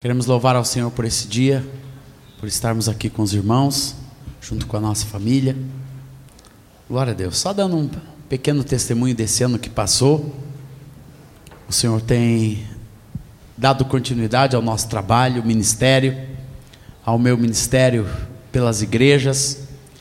Queremos louvar ao Senhor por esse dia, por estarmos aqui com os irmãos, junto com a nossa família. Glória a Deus. Só dando um pequeno testemunho desse ano que passou. O Senhor tem dado continuidade ao nosso trabalho, ministério, ao meu ministério pelas igrejas.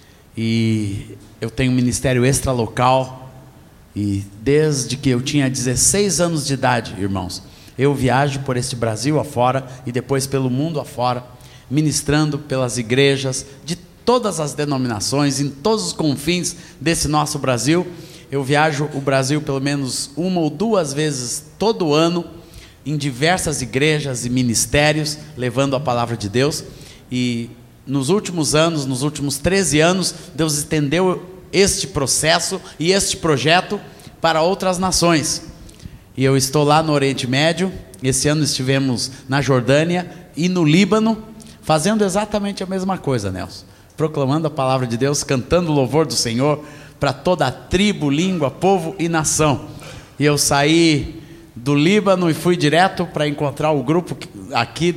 E eu tenho um ministério extralocal. E desde que eu tinha 16 anos de idade, irmãos, eu viajo por este Brasil afora e depois pelo mundo afora, ministrando pelas igrejas de todas as denominações, em todos os confins desse nosso Brasil. Eu viajo o Brasil pelo menos uma ou duas vezes todo ano, em diversas igrejas e ministérios, levando a palavra de Deus. E nos últimos anos, nos últimos 13 anos, Deus estendeu este processo e este projeto para outras nações. E eu estou lá no Oriente Médio. Esse ano estivemos na Jordânia e no Líbano, fazendo exatamente a mesma coisa, Nelson, proclamando a palavra de Deus, cantando o louvor do Senhor para toda a tribo, língua, povo e nação. E eu saí do Líbano e fui direto para encontrar o grupo aqui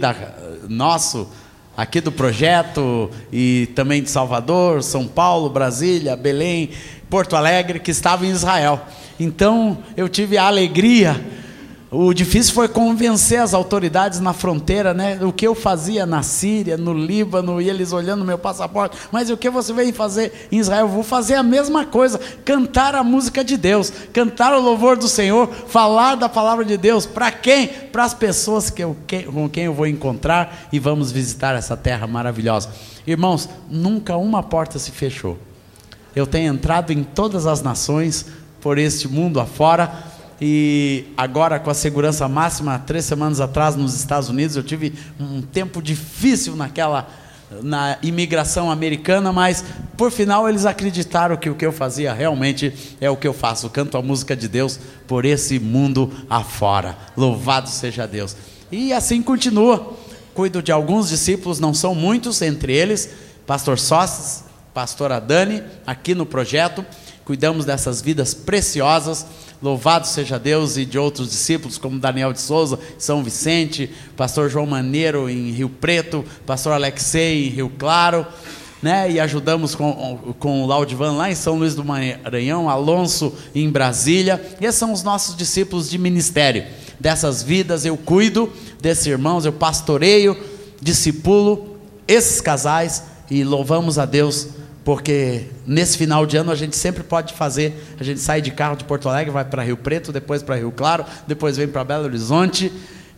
aqui do projeto, e também de Salvador, São Paulo, Brasília, Belém, Porto Alegre, que estava em Israel. Então eu tive a alegria. O difícil foi convencer as autoridades na fronteira, né? O que eu fazia na Síria, no Líbano, e eles olhando meu passaporte. Mas o que você veio fazer em Israel? Eu vou fazer a mesma coisa, cantar a música de Deus, cantar o louvor do Senhor, falar da palavra de Deus. Para quem? Para as pessoas com quem eu vou encontrar, e vamos visitar essa terra maravilhosa. Irmãos, nunca uma porta se fechou. Eu tenho entrado em todas as nações por este mundo afora. E agora, com a segurança máxima, 3 semanas atrás nos Estados Unidos, eu tive um tempo difícil na imigração americana, mas por final eles acreditaram que o que eu fazia realmente é o que eu faço, canto a música de Deus por esse mundo afora. Louvado seja Deus. E assim continua. Cuido de alguns discípulos, não são muitos, entre eles pastor Sócrates, pastora Dani, aqui no projeto. Cuidamos dessas vidas preciosas. Louvado seja Deus. E de outros discípulos como Daniel de Souza, São Vicente, pastor João Maneiro em Rio Preto, pastor Alexei em Rio Claro, né? E ajudamos com o Laudivan lá em São Luís do Maranhão, Alonso em Brasília. E esses são os nossos discípulos de ministério. Dessas vidas eu cuido, desses irmãos, eu pastoreio, discipulo esses casais, e louvamos a Deus, porque nesse final de ano a gente sempre pode fazer. A gente sai de carro de Porto Alegre, vai para Rio Preto, depois para Rio Claro, depois vem para Belo Horizonte,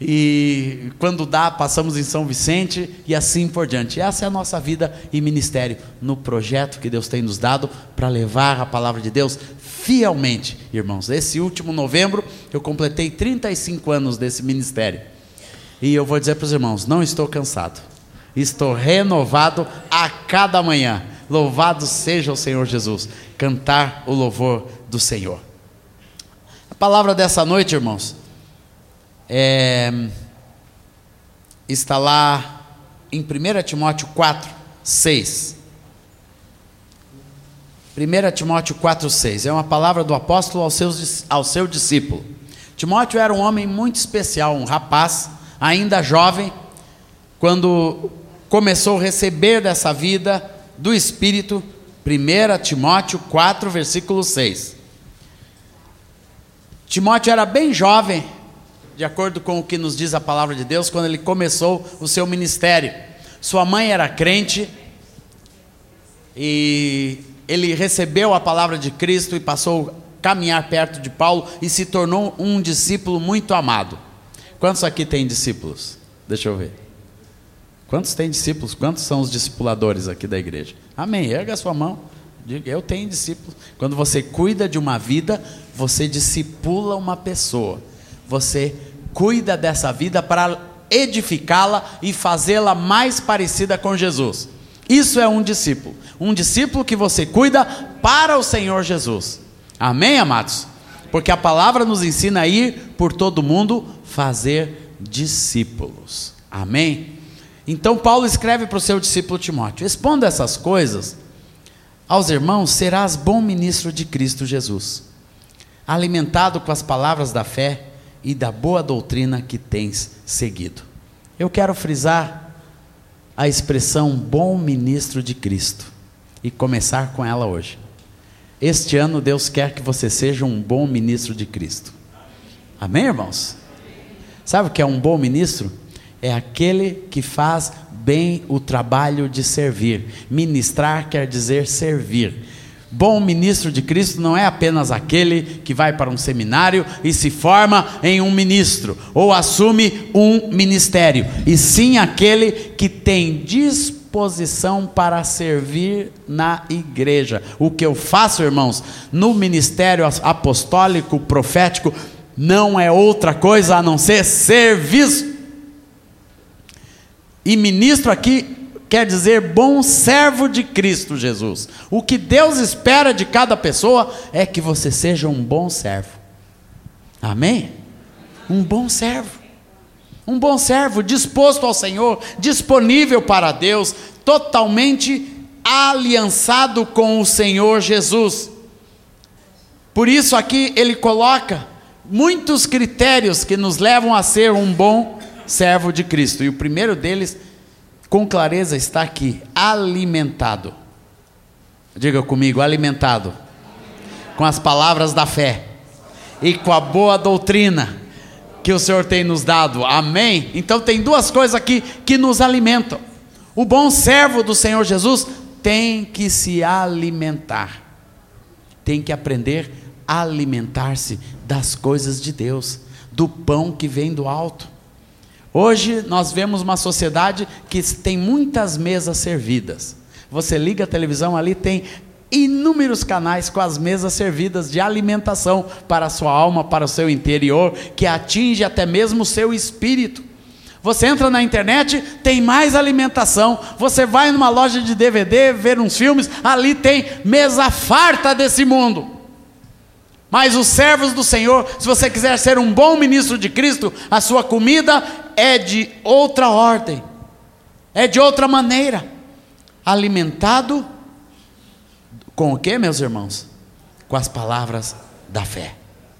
e quando dá passamos em São Vicente, e assim por diante. Essa é a nossa vida e ministério no projeto que Deus tem nos dado para levar a palavra de Deus fielmente. Irmãos, esse último novembro eu completei 35 anos desse ministério, e eu vou dizer para os irmãos, não estou cansado, estou renovado a cada manhã. Louvado seja o Senhor Jesus. Cantar o louvor do Senhor. A palavra dessa noite, irmãos, está lá em 1 Timóteo 4, 6. 1 Timóteo 4, 6. É uma palavra do apóstolo ao seu discípulo. Timóteo era um homem muito especial, um rapaz, ainda jovem, quando começou a receber dessa vida do Espírito. 1 Timóteo 4, versículo 6. Timóteo era bem jovem, de acordo com o que nos diz a palavra de Deus, quando ele começou o seu ministério. Sua mãe era crente, e ele recebeu a palavra de Cristo e passou a caminhar perto de Paulo e se tornou um discípulo muito amado. Quantos aqui têm discípulos? Deixa eu ver. Quantos têm discípulos? Quantos são os discipuladores aqui da igreja? Amém, erga a sua mão, diga, eu tenho discípulos. Quando você cuida de uma vida, você discipula uma pessoa. Você cuida dessa vida para edificá-la e fazê-la mais parecida com Jesus. Isso é um discípulo que você cuida para o Senhor Jesus. Amém, amados? Porque a palavra nos ensina a ir por todo mundo fazer discípulos. Amém? Então Paulo escreve para o seu discípulo Timóteo: expondo essas coisas aos irmãos, serás bom ministro de Cristo Jesus, alimentado com as palavras da fé e da boa doutrina que tens seguido. Eu quero frisar a expressão bom ministro de Cristo e começar com ela hoje. Este ano Deus quer que você seja um bom ministro de Cristo. Amém, irmãos? Sabe o que é um bom ministro? É aquele que faz bem o trabalho de servir. Ministrar quer dizer servir. Bom ministro de Cristo não é apenas aquele que vai para um seminário e se forma em um ministro, ou assume um ministério, e sim aquele que tem disposição para servir na igreja. O que eu faço, irmãos, no ministério apostólico, profético, não é outra coisa a não ser serviço. E ministro aqui quer dizer bom servo de Cristo Jesus. O que Deus espera de cada pessoa é que você seja um bom servo. Amém? Um bom servo. Um bom servo disposto ao Senhor, disponível para Deus, totalmente aliançado com o Senhor Jesus. Por isso aqui ele coloca muitos critérios que nos levam a ser um bom servo de Cristo. E o primeiro deles, com clareza, está aqui: alimentado. Diga comigo: alimentado com as palavras da fé e com a boa doutrina que o Senhor tem nos dado. Amém? Então tem duas coisas aqui que nos alimentam. O bom servo do Senhor Jesus tem que se alimentar, tem que aprender a alimentar-se das coisas de Deus, do pão que vem do alto. Hoje nós vemos uma sociedade que tem muitas mesas servidas. Você liga a televisão, ali tem inúmeros canais com as mesas servidas de alimentação para a sua alma, para o seu interior, que atinge até mesmo o seu espírito. Você entra na internet, tem mais alimentação. Você vai numa loja de DVD, ver uns filmes, ali tem mesa farta desse mundo. Mas os servos do Senhor, se você quiser ser um bom ministro de Cristo, a sua comida é de outra ordem, é de outra maneira. Alimentado com o que, meus irmãos? Com as palavras da fé.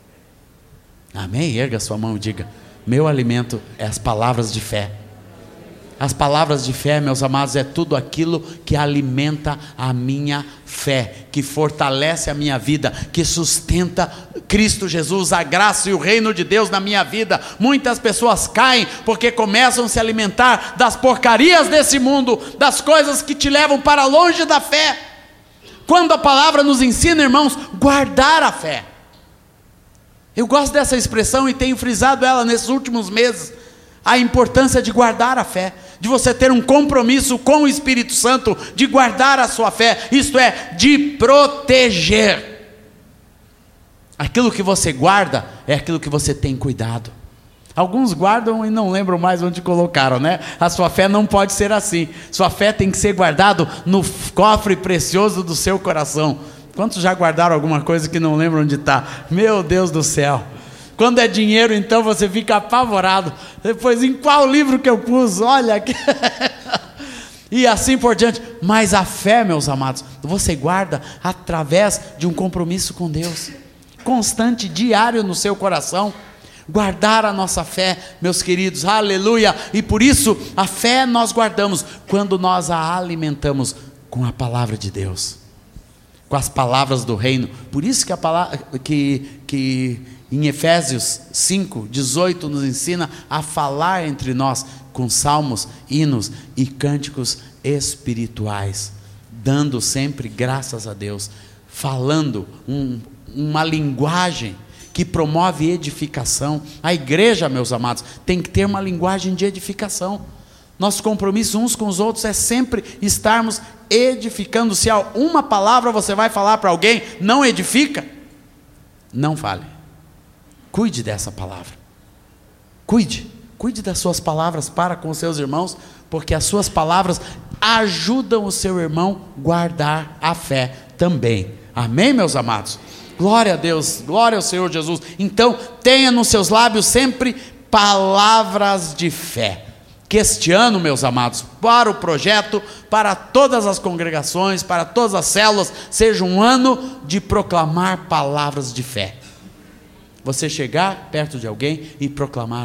Amém? Erga sua mão e diga: meu alimento é as palavras de fé. As palavras de fé, meus amados, é tudo aquilo que alimenta a minha fé, que fortalece a minha vida, que sustenta Cristo Jesus, a graça e o reino de Deus na minha vida. Muitas pessoas caem porque começam a se alimentar das porcarias desse mundo, das coisas que te levam para longe da fé. Quando a palavra nos ensina, irmãos, guardar a fé. Eu gosto dessa expressão e tenho frisado ela nesses últimos meses. A importância de guardar a fé, de você ter um compromisso com o Espírito Santo, de guardar a sua fé, isto é, de proteger. Aquilo que você guarda é aquilo que você tem cuidado. Alguns guardam e não lembram mais onde colocaram, né? A sua fé não pode ser assim. Sua fé tem que ser guardado no cofre precioso do seu coração. Quantos já guardaram alguma coisa que não lembram onde está? Meu Deus do céu! Quando é dinheiro, então você fica apavorado. Depois, em qual livro que eu pus? Olha aqui. E assim por diante. Mas a fé, meus amados, você guarda através de um compromisso com Deus, constante, diário no seu coração. Guardar a nossa fé, meus queridos, aleluia. E por isso, a fé nós guardamos quando nós a alimentamos com a palavra de Deus, com as palavras do reino. Por isso que a palavra que em Efésios 5:18 nos ensina a falar entre nós com salmos, hinos e cânticos espirituais, dando sempre graças a Deus, falando uma linguagem que promove edificação. A igreja, meus amados, tem que ter uma linguagem de edificação. Nosso compromisso uns com os outros é sempre estarmos edificando. Se há uma palavra você vai falar para alguém, não edifica, não fale. Cuide dessa palavra. Cuide das suas palavras para com os seus irmãos, porque as suas palavras ajudam o seu irmão a guardar a fé também. Amém, meus amados? Glória a Deus, glória ao Senhor Jesus. Então, tenha nos seus lábios sempre palavras de fé. Que este ano, meus amados, para o projeto, para todas as congregações, para todas as células, seja um ano de proclamar palavras de fé. Você chegar perto de alguém e proclamar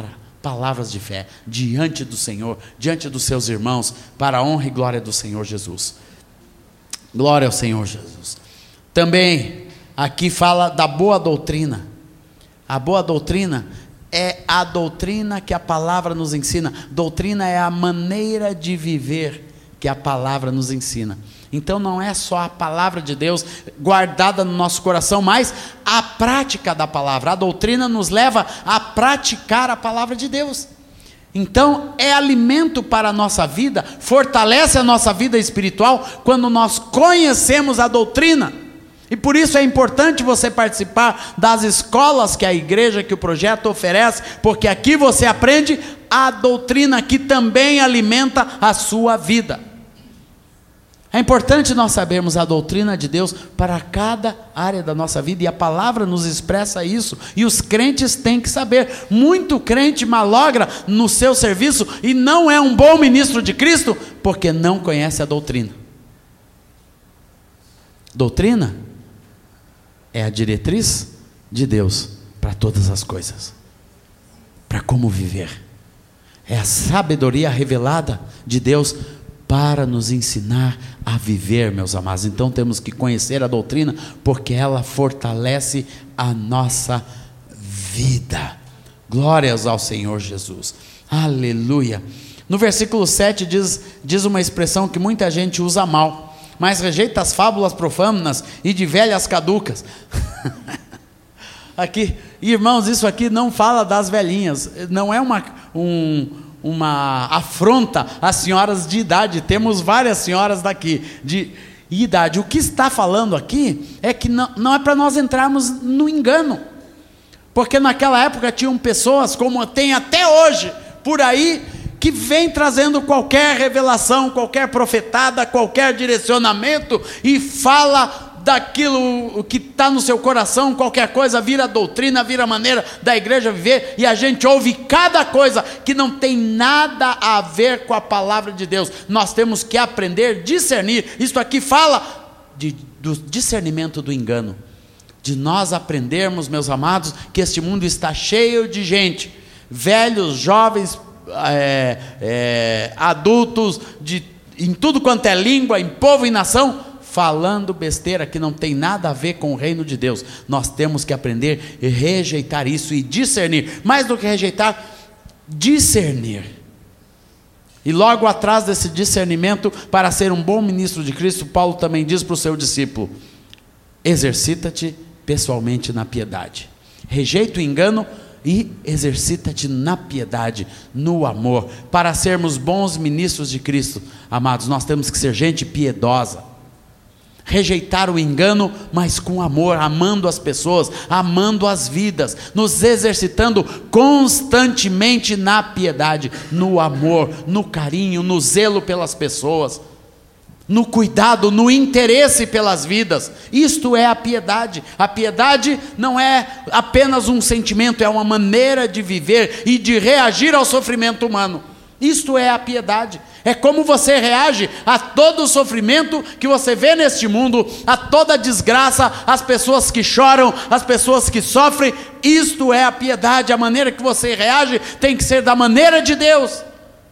palavras de fé diante do Senhor, diante dos seus irmãos, para a honra e glória do Senhor Jesus. Glória ao Senhor Jesus. Também aqui fala da boa doutrina. A boa doutrina é a doutrina que a palavra nos ensina. Doutrina é a maneira de viver que a palavra nos ensina. Então não é só a palavra de Deus guardada no nosso coração, mas a prática da palavra. A doutrina nos leva a praticar a palavra de Deus. Então é alimento para a nossa vida, fortalece a nossa vida espiritual quando nós conhecemos a doutrina. E por isso é importante você participar das escolas que a igreja, que o projeto oferece, porque aqui você aprende a doutrina que também alimenta a sua vida. É importante nós sabermos a doutrina de Deus para cada área da nossa vida, e a palavra nos expressa isso, e os crentes têm que saber. Muito crente malogra no seu serviço e não é um bom ministro de Cristo, porque não conhece a doutrina. Doutrina é a diretriz de Deus para todas as coisas, para como viver. É a sabedoria revelada de Deus para nos ensinar a viver, meus amados. Então temos que conhecer a doutrina, porque ela fortalece a nossa vida. Glórias ao Senhor Jesus. Aleluia. No versículo 7 diz uma expressão que muita gente usa mal: mas rejeita as fábulas profanas e de velhas caducas. Aqui, irmãos, isso aqui não fala das velhinhas, não é uma afronta às senhoras de idade. Temos várias senhoras daqui de idade. O que está falando aqui é que não é para nós entrarmos no engano, porque naquela época tinham pessoas, como tem até hoje por aí, que vem trazendo qualquer revelação, qualquer profetada, qualquer direcionamento, e fala daquilo que está no seu coração. Qualquer coisa vira doutrina, vira maneira da igreja viver, e a gente ouve cada coisa que não tem nada a ver com a palavra de Deus. Nós temos que aprender a discernir. Isto aqui fala do discernimento do engano, de nós aprendermos, meus amados, que este mundo está cheio de gente, velhos, jovens, adultos, em tudo quanto é língua, em povo e nação, falando besteira que não tem nada a ver com o reino de Deus. Nós temos que aprender a rejeitar isso e discernir. Mais do que rejeitar, discernir. E logo atrás desse discernimento, para ser um bom ministro de Cristo, Paulo também diz para o seu discípulo: exercita-te pessoalmente na piedade. Rejeita o engano e exercita-te na piedade, no amor. Para sermos bons ministros de Cristo, amados, nós temos que ser gente piedosa. Rejeitar o engano, mas com amor, amando as pessoas, amando as vidas, nos exercitando constantemente na piedade, no amor, no carinho, no zelo pelas pessoas, no cuidado, no interesse pelas vidas. Isto é a piedade. A piedade não é apenas um sentimento, é uma maneira de viver e de reagir ao sofrimento humano. Isto é a piedade. É como você reage a todo o sofrimento que você vê neste mundo, a toda desgraça, as pessoas que choram, as pessoas que sofrem. Isto é a piedade. A maneira que você reage tem que ser da maneira de Deus,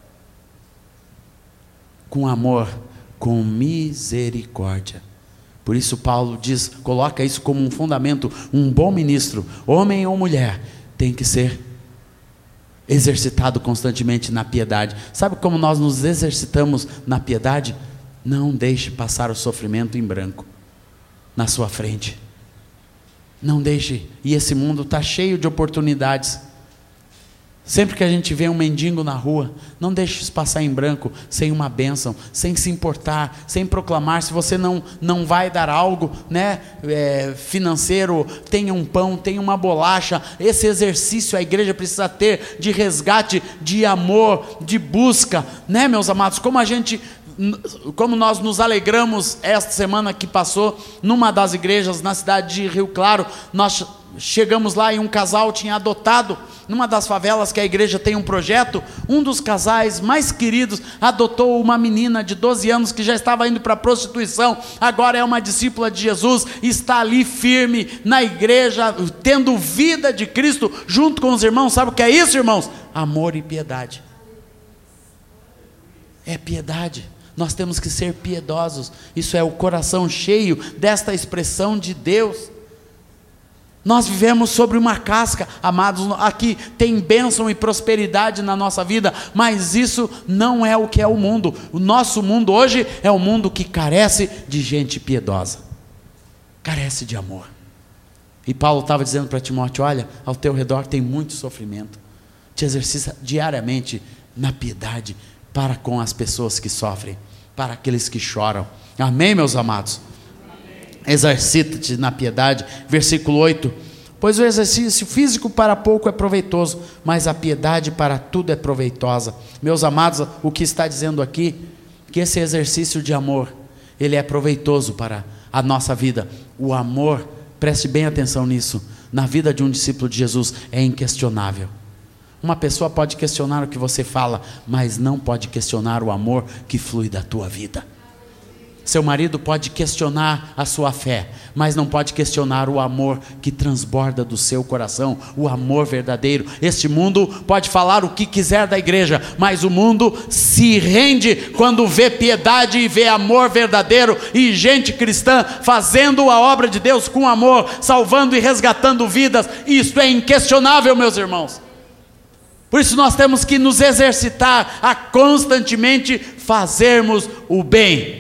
com amor, com misericórdia. Por isso Paulo coloca isso como um fundamento. Um bom ministro, homem ou mulher, tem que ser exercitado constantemente na piedade. Sabe como nós nos exercitamos na piedade? Não deixe passar o sofrimento em branco na sua frente. Não deixe. E esse mundo está cheio de oportunidades. Sempre que a gente vê um mendigo na rua, não deixe isso passar em branco, sem uma bênção, sem se importar, sem proclamar. Se você não vai dar algo, financeiro, tenha um pão, tenha uma bolacha. Esse exercício a igreja precisa ter, de resgate, de amor, de busca, meus amados? Como nós nos alegramos esta semana que passou numa das igrejas na cidade de Rio Claro. Nós chegamos lá e um casal tinha adotado, numa das favelas que a igreja tem um projeto, um dos casais mais queridos adotou uma menina de 12 anos que já estava indo para a prostituição, agora é uma discípula de Jesus, está ali firme na igreja, tendo vida de Cristo junto com os irmãos. Sabe o que é isso, irmãos? Amor e piedade. É piedade. Nós temos que ser piedosos. Isso é o coração cheio desta expressão de Deus. Nós vivemos sobre uma casca, amados. Aqui tem bênção e prosperidade na nossa vida, mas isso não é o que é o mundo. O nosso mundo hoje é um mundo que carece de gente piedosa, carece de amor. E Paulo estava dizendo para Timóteo: olha, ao teu redor tem muito sofrimento, te exercita diariamente na piedade para com as pessoas que sofrem, para aqueles que choram. Amém, meus amados? Exercita-te na piedade. Versículo 8: pois o exercício físico para pouco é proveitoso, mas a piedade para tudo é proveitosa. Meus amados, o que está dizendo aqui, que esse exercício de amor, ele é proveitoso para a nossa vida. O amor, preste bem atenção nisso, na vida de um discípulo de Jesus é inquestionável. Uma pessoa pode questionar o que você fala, mas não pode questionar o amor que flui da tua vida. Seu marido pode questionar a sua fé, mas não pode questionar o amor que transborda do seu coração, o amor verdadeiro. Este mundo pode falar o que quiser da igreja, mas o mundo se rende quando vê piedade e vê amor verdadeiro e gente cristã fazendo a obra de Deus com amor, salvando e resgatando vidas. Isso é inquestionável, meus irmãos. Por isso nós temos que nos exercitar a constantemente fazermos o bem,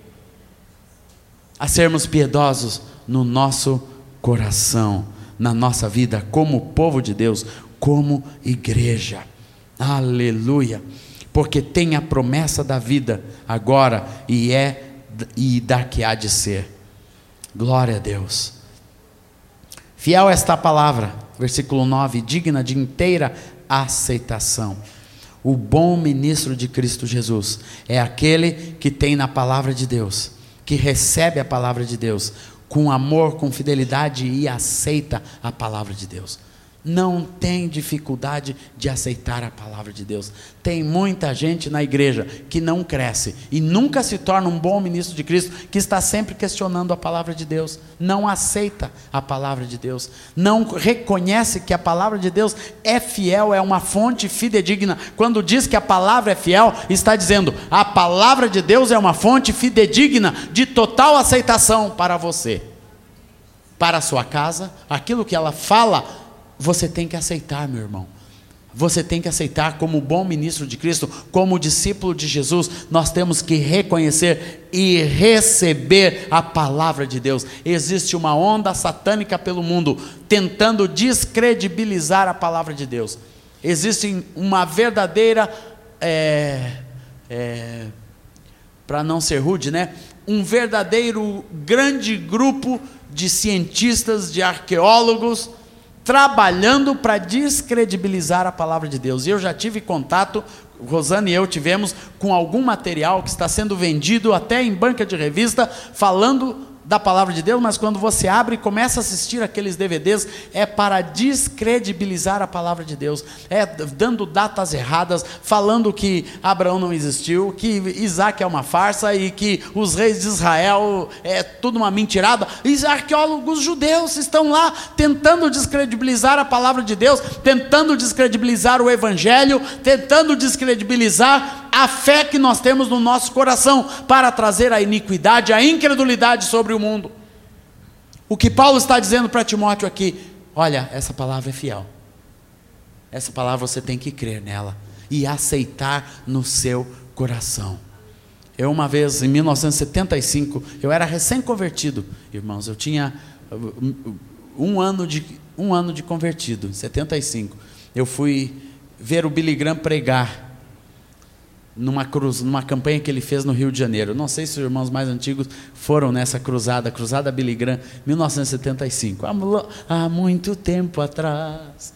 a sermos piedosos no nosso coração, na nossa vida, como povo de Deus, como igreja. Aleluia! Porque tem a promessa da vida agora e da que há de ser. Glória a Deus. Fiel esta palavra, versículo 9, digna de inteira aceitação. O bom ministro de Cristo Jesus é aquele que tem na palavra de Deus, que recebe a palavra de Deus com amor, com fidelidade e aceita a palavra de Deus. Não tem dificuldade de aceitar a palavra de Deus. Tem muita gente na igreja que não cresce e nunca se torna um bom ministro de Cristo, que está sempre questionando a palavra de Deus, não aceita a palavra de Deus, não reconhece que a palavra de Deus é fiel, é uma fonte fidedigna. Quando diz que a palavra é fiel, está dizendo: a palavra de Deus é uma fonte fidedigna de total aceitação para você, para a sua casa. Aquilo que ela fala, você tem que aceitar, meu irmão. Você tem que aceitar como bom ministro de Cristo, como discípulo de Jesus. Nós temos que reconhecer e receber a palavra de Deus. Existe uma onda satânica pelo mundo tentando descredibilizar a palavra de Deus. Existe uma verdadeira, para não ser rude, né? Um verdadeiro grande grupo de cientistas, de arqueólogos, trabalhando para descredibilizar a palavra de Deus. E eu já tive contato, Rosana e eu tivemos, com algum material que está sendo vendido até em banca de revista, falando da palavra de Deus, mas quando você abre e começa a assistir aqueles DVDs, é para descredibilizar a palavra de Deus, é dando datas erradas, falando que Abraão não existiu, que Isaac é uma farsa e que os reis de Israel é tudo uma mentirada. E arqueólogos judeus estão lá tentando descredibilizar a palavra de Deus, tentando descredibilizar o evangelho, tentando descredibilizar a fé que nós temos no nosso coração, para trazer a iniquidade, a incredulidade sobre o mundo. O que Paulo está dizendo para Timóteo aqui: olha, essa palavra é fiel, essa palavra você tem que crer nela e aceitar no seu coração. Eu uma vez, em 1975, eu era recém-convertido, irmãos, eu tinha um ano de convertido, em 75, eu fui ver o Billy Graham pregar, numa campanha que ele fez no Rio de Janeiro. Não sei se os irmãos mais antigos foram nessa cruzada Billy Graham, 1975, há muito tempo atrás,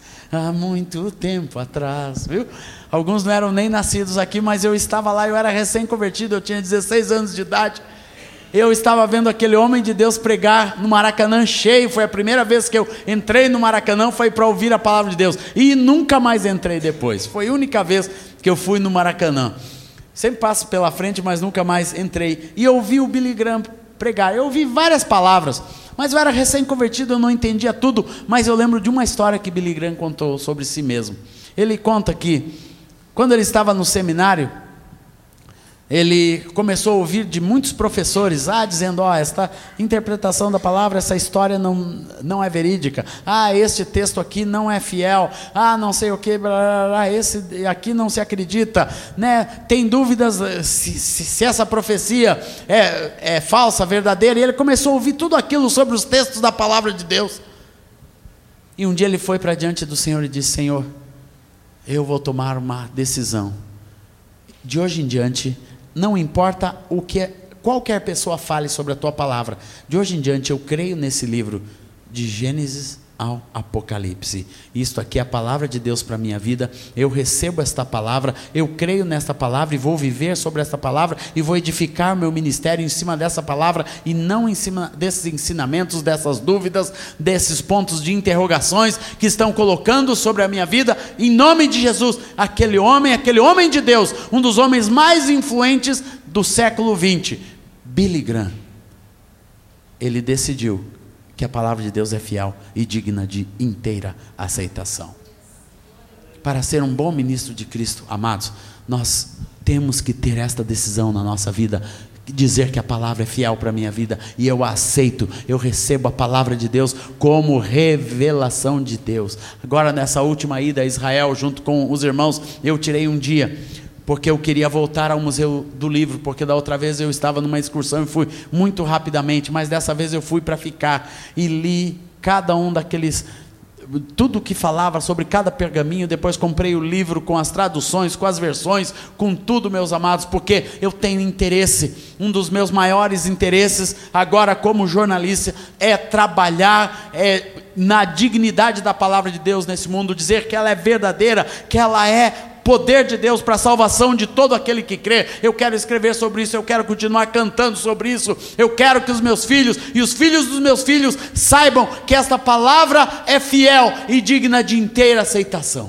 viu? Alguns não eram nem nascidos aqui, mas eu estava lá, eu era recém-convertido, eu tinha 16 anos de idade, Eu estava vendo aquele homem de Deus pregar no Maracanã cheio. Foi a primeira vez que eu entrei no Maracanã, foi para ouvir a palavra de Deus. E nunca mais entrei depois. Foi a única vez que eu fui no Maracanã. Sempre passo pela frente, mas nunca mais entrei. E eu ouvi o Billy Graham pregar. Eu ouvi várias palavras, mas eu era recém-convertido, eu não entendia tudo. Mas eu lembro de uma história que Billy Graham contou sobre si mesmo. Ele conta que, quando ele estava no seminário, ele começou a ouvir de muitos professores, dizendo, esta interpretação da palavra, essa história não é verídica, este texto aqui não é fiel, não sei o que, esse aqui não se acredita, né? Tem dúvidas se essa profecia é falsa, verdadeira. E ele começou a ouvir tudo aquilo sobre os textos da palavra de Deus. E um dia ele foi para diante do Senhor e disse, Senhor, eu vou tomar uma decisão. De hoje em diante, não importa o que qualquer pessoa fale sobre a tua palavra, de hoje em diante eu creio nesse livro, de Gênesis ao Apocalipse. Isto aqui é a palavra de Deus para a minha vida. Eu recebo esta palavra, eu creio nesta palavra e vou viver sobre esta palavra e vou edificar meu ministério em cima dessa palavra e não em cima desses ensinamentos, dessas dúvidas, desses pontos de interrogações que estão colocando sobre a minha vida. Em nome de Jesus, aquele homem de Deus, um dos homens mais influentes do século 20, Billy Graham, ele decidiu que a palavra de Deus é fiel e digna de inteira aceitação. Para ser um bom ministro de Cristo, amados, nós temos que ter esta decisão na nossa vida, dizer que a palavra é fiel para a minha vida, e eu a aceito, eu recebo a palavra de Deus como revelação de Deus. Agora, nessa última ida a Israel, junto com os irmãos, eu tirei um dia, porque eu queria voltar ao Museu do Livro, porque da outra vez eu estava numa excursão e fui muito rapidamente, mas dessa vez eu fui para ficar, e li cada um daqueles, tudo que falava sobre cada pergaminho. Depois comprei o livro com as traduções, com as versões, com tudo, meus amados, porque eu tenho interesse. Um dos meus maiores interesses agora como jornalista é trabalhar na dignidade da palavra de Deus nesse mundo, dizer que ela é verdadeira, que ela é poder de Deus para a salvação de todo aquele que crê. Eu quero escrever sobre isso, eu quero continuar cantando sobre isso, eu quero que os meus filhos e os filhos dos meus filhos saibam que esta palavra é fiel e digna de inteira aceitação.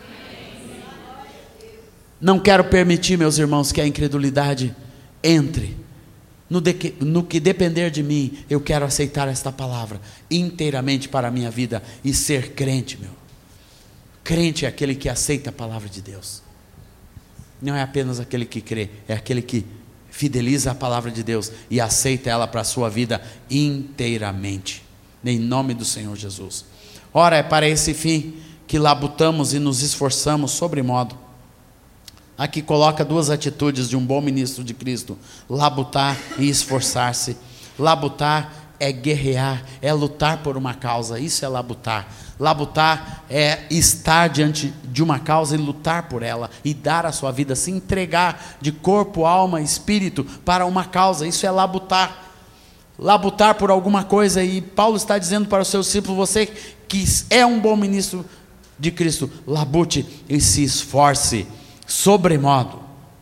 Não quero permitir, meus irmãos, que a incredulidade entre. No que depender de mim, eu quero aceitar esta palavra inteiramente para a minha vida e ser crente, meu. Crente é aquele que aceita a palavra de Deus. Não é apenas aquele que crê, é aquele que fideliza a palavra de Deus e aceita ela para a sua vida inteiramente, em nome do Senhor Jesus. Ora, é para esse fim que labutamos e nos esforçamos sobremodo. Aqui coloca duas atitudes de um bom ministro de Cristo: labutar e esforçar-se. Labutar é guerrear, é lutar por uma causa, isso é labutar. Labutar é estar diante de uma causa e lutar por ela, e dar a sua vida, se entregar de corpo, alma e espírito para uma causa, isso é labutar. Labutar por alguma coisa. E Paulo está dizendo para o seu discípulo: você que é um bom ministro de Cristo, labute e se esforce sobremodo,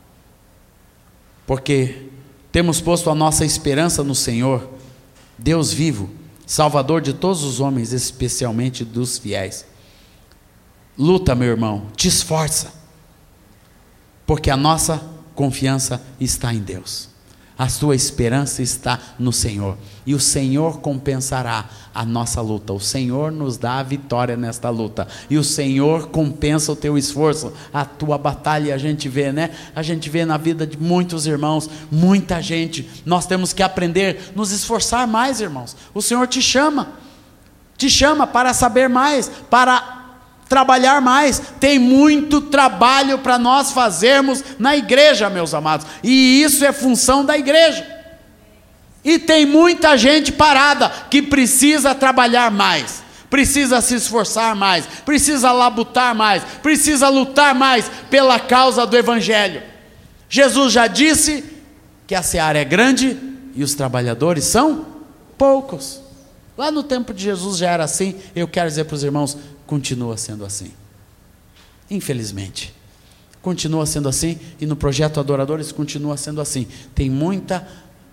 porque temos posto a nossa esperança no Senhor, Deus vivo, Salvador de todos os homens, especialmente dos fiéis. Luta, meu irmão, te esforça, porque a nossa confiança está em Deus, a sua esperança está no Senhor, e o Senhor compensará a nossa luta. O Senhor nos dá a vitória nesta luta, e o Senhor compensa o teu esforço, a tua batalha. A gente vê, né? A gente vê na vida de muitos irmãos, muita gente. Nós temos que aprender, nos esforçar mais, irmãos. O Senhor te chama para saber mais, para trabalhar mais. Tem muito trabalho para nós fazermos na igreja, meus amados, e isso é função da igreja. E tem muita gente parada que precisa trabalhar mais, precisa se esforçar mais, precisa labutar mais, precisa lutar mais pela causa do evangelho. Jesus já disse que a seara é grande e os trabalhadores são poucos. Lá no tempo de Jesus já era assim. Eu quero dizer para os irmãos, continua sendo assim, infelizmente, continua sendo assim, e no projeto Adoradores continua sendo assim. Tem muita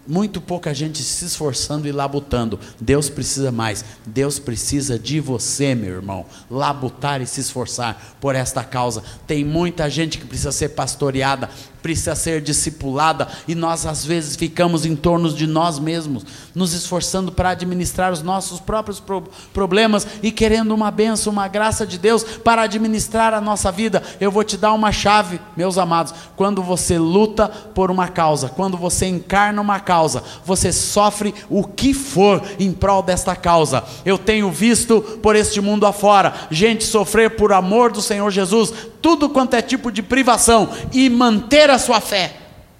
muito pouca gente se esforçando e labutando. Deus precisa mais. Deus precisa de você, meu irmão, labutar e se esforçar por esta causa. Tem muita gente que precisa ser pastoreada, precisa ser discipulada, e nós às vezes ficamos em torno de nós mesmos, nos esforçando para administrar os nossos próprios problemas e querendo uma bênção, uma graça de Deus para administrar a nossa vida. Eu vou te dar uma chave, meus amados: quando você luta por uma causa, quando você encarna uma causa, você sofre o que for em prol desta causa. Eu tenho visto por este mundo afora gente sofrer por amor do Senhor Jesus, tudo quanto é tipo de privação, e manter a sua fé,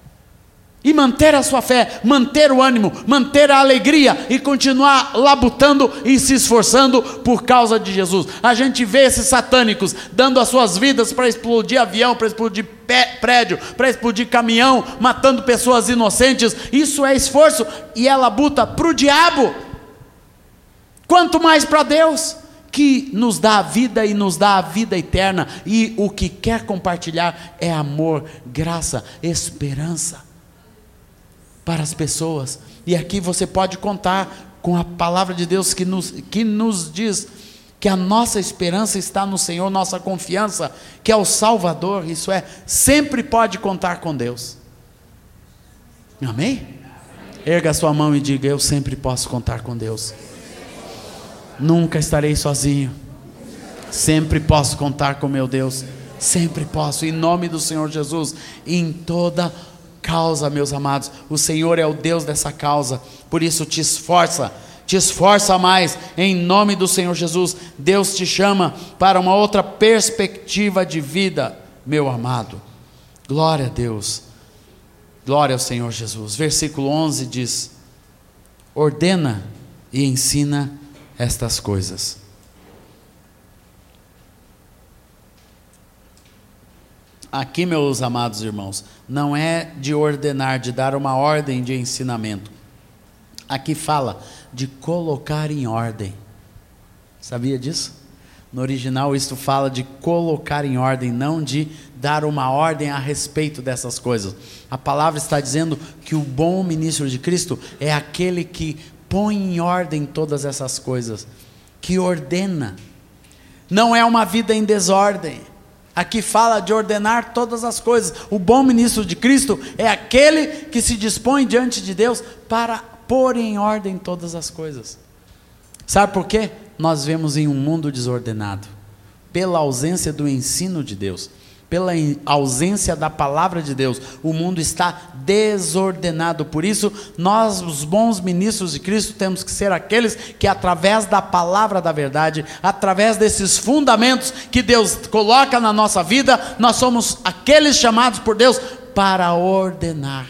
manter o ânimo, manter a alegria e continuar labutando e se esforçando por causa de Jesus. A gente vê esses satânicos dando as suas vidas para explodir avião, para explodir prédio, para explodir caminhão, matando pessoas inocentes. Isso é esforço e é labuta para o diabo, quanto mais para Deus, que nos dá a vida e nos dá a vida eterna, e o que quer compartilhar é amor, graça, esperança para as pessoas. E aqui você pode contar com a palavra de Deus que nos diz que a nossa esperança está no Senhor, nossa confiança, que é o Salvador, isso é, sempre pode contar com Deus. Amém? Erga a sua mão e diga: eu sempre posso contar com Deus. Nunca estarei sozinho. Sempre posso contar com meu Deus. Sempre posso, em nome do Senhor Jesus, em toda causa, meus amados. O Senhor é o Deus dessa causa. Por isso te esforça mais, em nome do Senhor Jesus. Deus te chama para uma outra perspectiva de vida, meu amado. Glória a Deus. Glória ao Senhor Jesus. Versículo 11 diz: ordena e ensina estas coisas. Aqui, meus amados irmãos, não é de ordenar, de dar uma ordem de ensinamento. Aqui fala de colocar em ordem. Sabia disso? No original isso fala de colocar em ordem, não de dar uma ordem a respeito dessas coisas. A palavra está dizendo que o bom ministro de Cristo é aquele que põe em ordem todas essas coisas, que ordena. Não é uma vida em desordem. Aqui fala de ordenar todas as coisas. O bom ministro de Cristo é aquele que se dispõe diante de Deus para pôr em ordem todas as coisas. Sabe por quê? Nós vemos em um mundo desordenado, pela ausência do ensino de Deus, pela ausência da palavra de Deus. O mundo está desordenado. Por isso, nós, os bons ministros de Cristo, temos que ser aqueles que, através da palavra da verdade, através desses fundamentos que Deus coloca na nossa vida, nós somos aqueles chamados por Deus para ordenar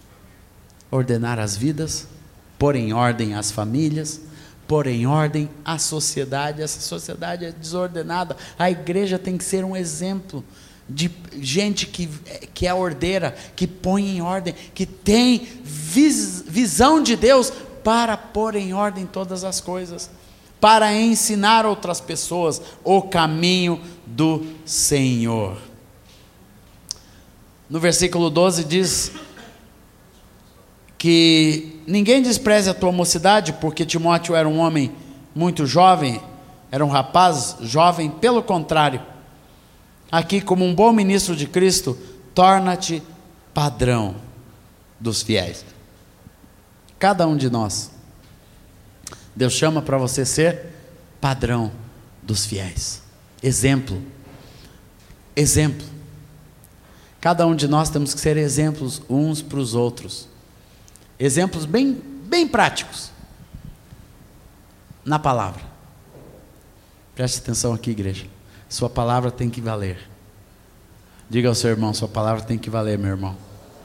as vidas, pôr em ordem as famílias, pôr em ordem a sociedade. Essa sociedade é desordenada. A igreja tem que ser um exemplo de gente que é ordeira, que põe em ordem, que tem visão de Deus para pôr em ordem todas as coisas, para ensinar outras pessoas o caminho do Senhor. No versículo 12 diz que ninguém despreze a tua mocidade, porque Timóteo era um homem muito jovem, era um rapaz jovem. Pelo contrário, aqui, como um bom ministro de Cristo, torna-te padrão dos fiéis. Cada um de nós, Deus chama para você ser padrão dos fiéis. Exemplo. Cada um de nós temos que ser exemplos uns para os outros. Exemplos bem práticos na palavra. Preste atenção aqui, igreja. Sua palavra tem que valer. Diga ao seu irmão: sua palavra tem que valer, meu irmão.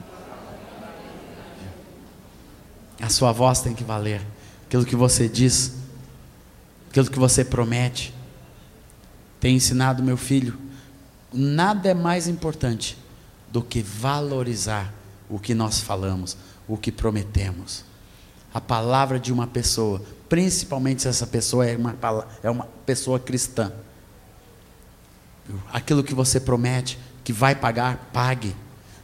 A sua voz tem que valer. Aquilo que você diz, aquilo que você promete. Tenho ensinado meu filho, nada é mais importante do que valorizar o que nós falamos, o que prometemos. A palavra de uma pessoa, principalmente se essa pessoa é uma pessoa cristã. Aquilo que você promete, que vai pagar, pague.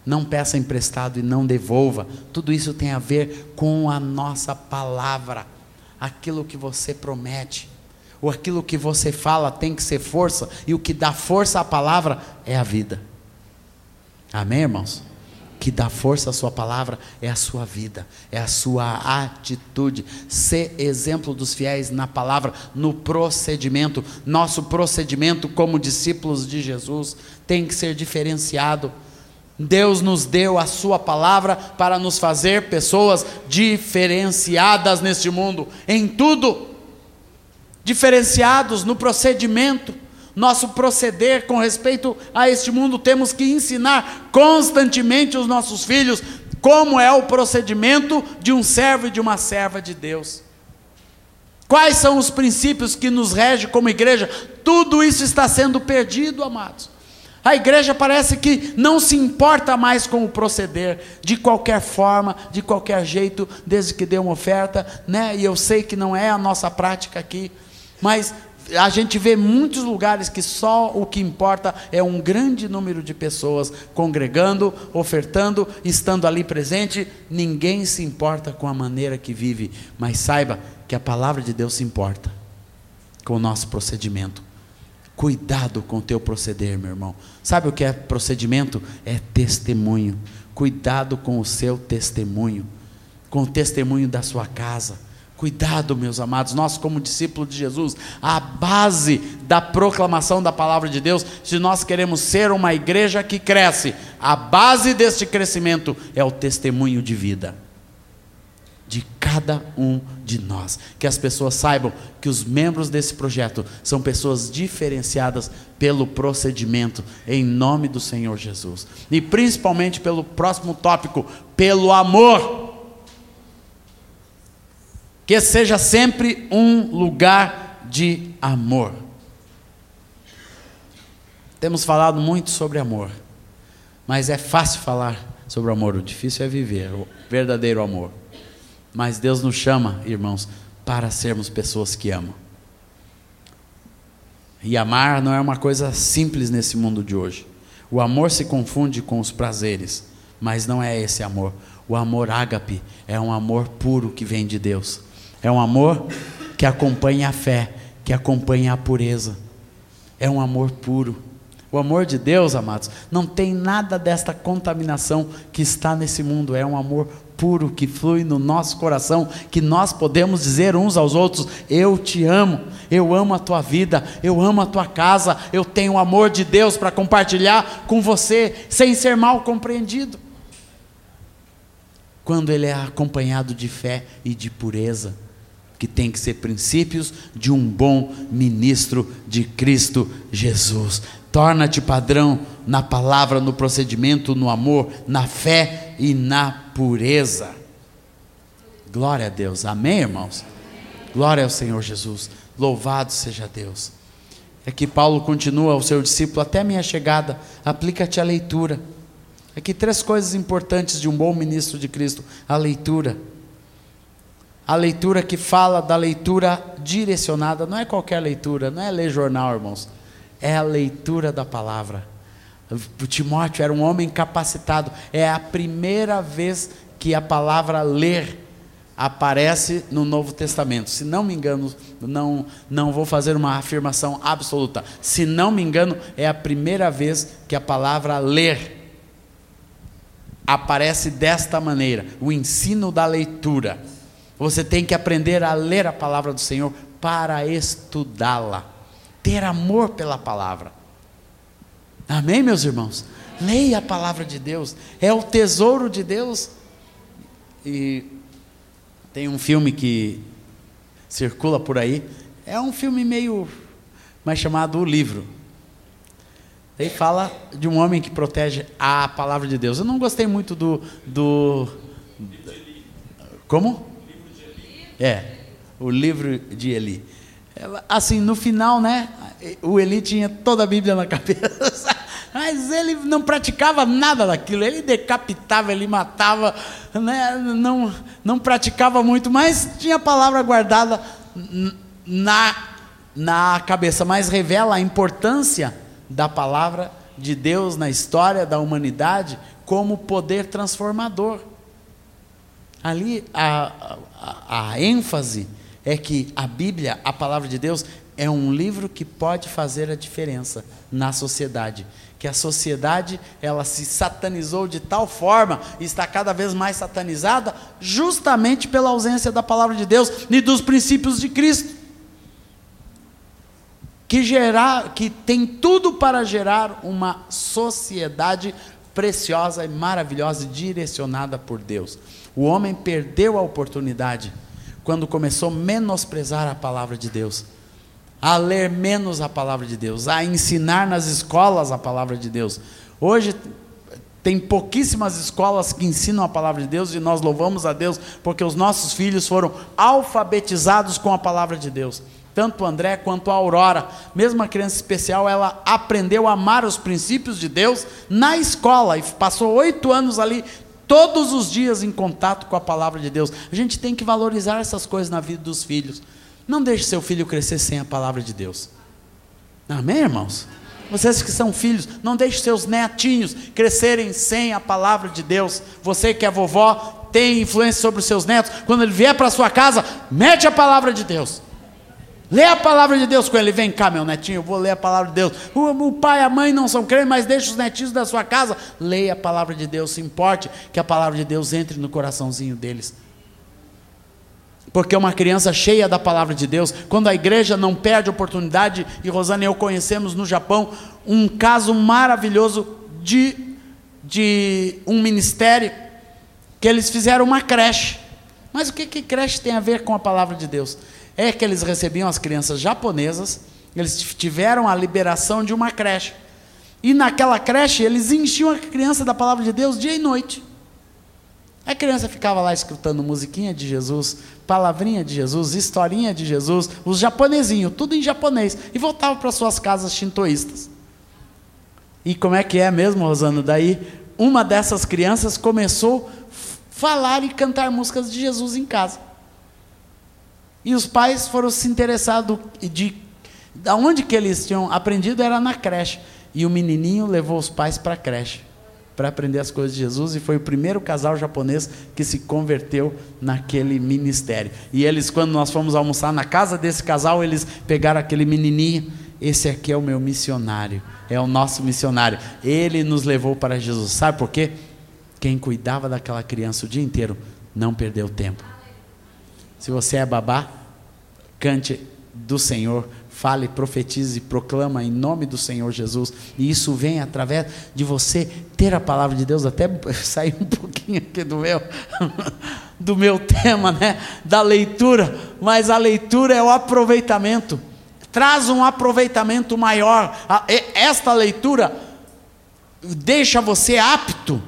Não peça emprestado e não devolva. Tudo isso tem a ver com a nossa palavra. Aquilo que você promete, ou aquilo que você fala tem que ser força, e o que dá força à palavra é a vida. Amém, irmãos? O que dá força à sua palavra é a sua vida, é a sua atitude. Ser exemplo dos fiéis na palavra, no procedimento. Nosso procedimento como discípulos de Jesus tem que ser diferenciado. Deus nos deu a sua palavra para nos fazer pessoas diferenciadas neste mundo, em tudo, diferenciados no procedimento. Nosso proceder com respeito a este mundo, temos que ensinar constantemente os nossos filhos como é o procedimento de um servo e de uma serva de Deus. Quais são os princípios que nos regem como igreja? Tudo isso está sendo perdido, amados. A igreja parece que não se importa mais com o proceder, de qualquer forma, de qualquer jeito, desde que dê uma oferta, né? E eu sei que não é a nossa prática aqui, mas a gente vê muitos lugares que só o que importa é um grande número de pessoas congregando, ofertando, estando ali presente. Ninguém se importa com a maneira que vive, mas saiba que a palavra de Deus se importa com o nosso procedimento. Cuidado com o teu proceder, meu irmão. Sabe o que é procedimento? É testemunho. Cuidado com o seu testemunho, com o testemunho da sua casa. Cuidado, meus amados, nós como discípulos de Jesus, a base da proclamação da palavra de Deus, se nós queremos ser uma igreja que cresce, a base deste crescimento é o testemunho de vida de cada um de nós. Que as pessoas saibam que os membros desse projeto são pessoas diferenciadas pelo procedimento, em nome do Senhor Jesus. E principalmente pelo próximo tópico, pelo amor. Que seja sempre um lugar de amor. Temos falado muito sobre amor, mas é fácil falar sobre amor, o difícil é viver o verdadeiro amor. Mas Deus nos chama, irmãos, para sermos pessoas que amam. E amar não é uma coisa simples nesse mundo de hoje. O amor se confunde com os prazeres, mas não é esse amor. O amor ágape é um amor puro que vem de Deus. É um amor que acompanha a fé, que acompanha a pureza. É um amor puro. O amor de Deus, amados, não tem nada desta contaminação que está nesse mundo. É um amor puro que flui no nosso coração, que nós podemos dizer uns aos outros: eu te amo, eu amo a tua vida, eu amo a tua casa, eu tenho o amor de Deus para compartilhar com você, sem ser mal compreendido. Quando ele é acompanhado de fé e de pureza, que tem que ser princípios de um bom ministro de Cristo Jesus. Torna-te padrão na palavra, no procedimento, no amor, na fé e na pureza. Glória a Deus, amém, irmãos? Glória ao Senhor Jesus, louvado seja Deus. Aqui Paulo continua ao seu discípulo: até minha chegada, aplica-te à leitura. Aqui 3 coisas importantes de um bom ministro de Cristo: a leitura. A leitura que fala da leitura direcionada, não é qualquer leitura, não é ler jornal, irmãos, é a leitura da palavra. O Timóteo era um homem capacitado, é a primeira vez que a palavra ler aparece no Novo Testamento. Se não me engano, não vou fazer uma afirmação absoluta, se não me engano, é a primeira vez que a palavra ler aparece desta maneira, o ensino da leitura. Você tem que aprender a ler a palavra do Senhor para estudá-la, ter amor pela palavra. Amém, meus irmãos? Leia a palavra de Deus, é o tesouro de Deus. E tem um filme que circula por aí, é um filme meio mais chamado O Livro. Ele fala de um homem que protege a palavra de Deus. Eu não gostei muito como? O livro de Eli. Assim, no final, né, o Eli tinha toda a Bíblia na cabeça, mas ele não praticava nada daquilo. Ele decapitava, ele matava, né, não praticava muito, mas tinha a palavra guardada na cabeça. Mas revela a importância da palavra de Deus na história da humanidade, como poder transformador. Ali a ênfase é que a Bíblia, a palavra de Deus, é um livro que pode fazer a diferença na sociedade. Que a sociedade, ela se satanizou de tal forma, e está cada vez mais satanizada, justamente pela ausência da palavra de Deus e dos princípios de Cristo. Que tem tudo para gerar uma sociedade preciosa e maravilhosa, direcionada por Deus. O homem perdeu a oportunidade quando começou a menosprezar a palavra de Deus, a ler menos a palavra de Deus, a ensinar nas escolas a palavra de Deus. Hoje tem pouquíssimas escolas que ensinam a palavra de Deus, e nós louvamos a Deus porque os nossos filhos foram alfabetizados com a palavra de Deus. Tanto o André quanto a Aurora, mesmo a criança especial, ela aprendeu a amar os princípios de Deus na escola, e passou 8 anos ali, todos os dias em contato com a palavra de Deus. A gente tem que valorizar essas coisas na vida dos filhos. Não deixe seu filho crescer sem a palavra de Deus. Amém, irmãos? Vocês que são filhos, não deixe seus netinhos crescerem sem a palavra de Deus. Você que é vovó, tem influência sobre os seus netos. Quando ele vier para a sua casa, mete a palavra de Deus. Lê a palavra de Deus com ele. Vem cá, meu netinho, eu vou ler a palavra de Deus. O pai e a mãe não são crentes, mas deixa os netinhos da sua casa. Leia a palavra de Deus. Se importe que a palavra de Deus entre no coraçãozinho deles. Porque uma criança cheia da palavra de Deus, quando a igreja não perde a oportunidade, e Rosana e eu conhecemos no Japão um caso maravilhoso de um ministério, que eles fizeram uma creche. Mas o que creche tem a ver com a palavra de Deus? É que eles recebiam as crianças japonesas, eles tiveram a liberação de uma creche, e naquela creche eles enchiam a criança da palavra de Deus dia e noite. A criança ficava lá escutando musiquinha de Jesus, palavrinha de Jesus, historinha de Jesus, os japonesinhos, tudo em japonês, e voltava para suas casas shintoístas. E como é que é mesmo, Rosana? Daí uma dessas crianças começou a falar e cantar músicas de Jesus em casa. E os pais foram se interessados de onde que eles tinham aprendido, era na creche. E o menininho levou os pais para a creche, para aprender as coisas de Jesus, e foi o primeiro casal japonês que se converteu naquele ministério. E eles, quando nós fomos almoçar na casa desse casal, eles pegaram aquele menininho. Esse aqui é o meu missionário, é o nosso missionário. Ele nos levou para Jesus. Sabe por quê? Quem cuidava daquela criança o dia inteiro não perdeu tempo. Se você é babá, cante do Senhor, fale, profetize, proclama em nome do Senhor Jesus, e isso vem através de você ter a palavra de Deus. Até sair um pouquinho aqui do meu tema, né? Da leitura, mas a leitura é o aproveitamento, traz um aproveitamento maior. Esta leitura deixa você apto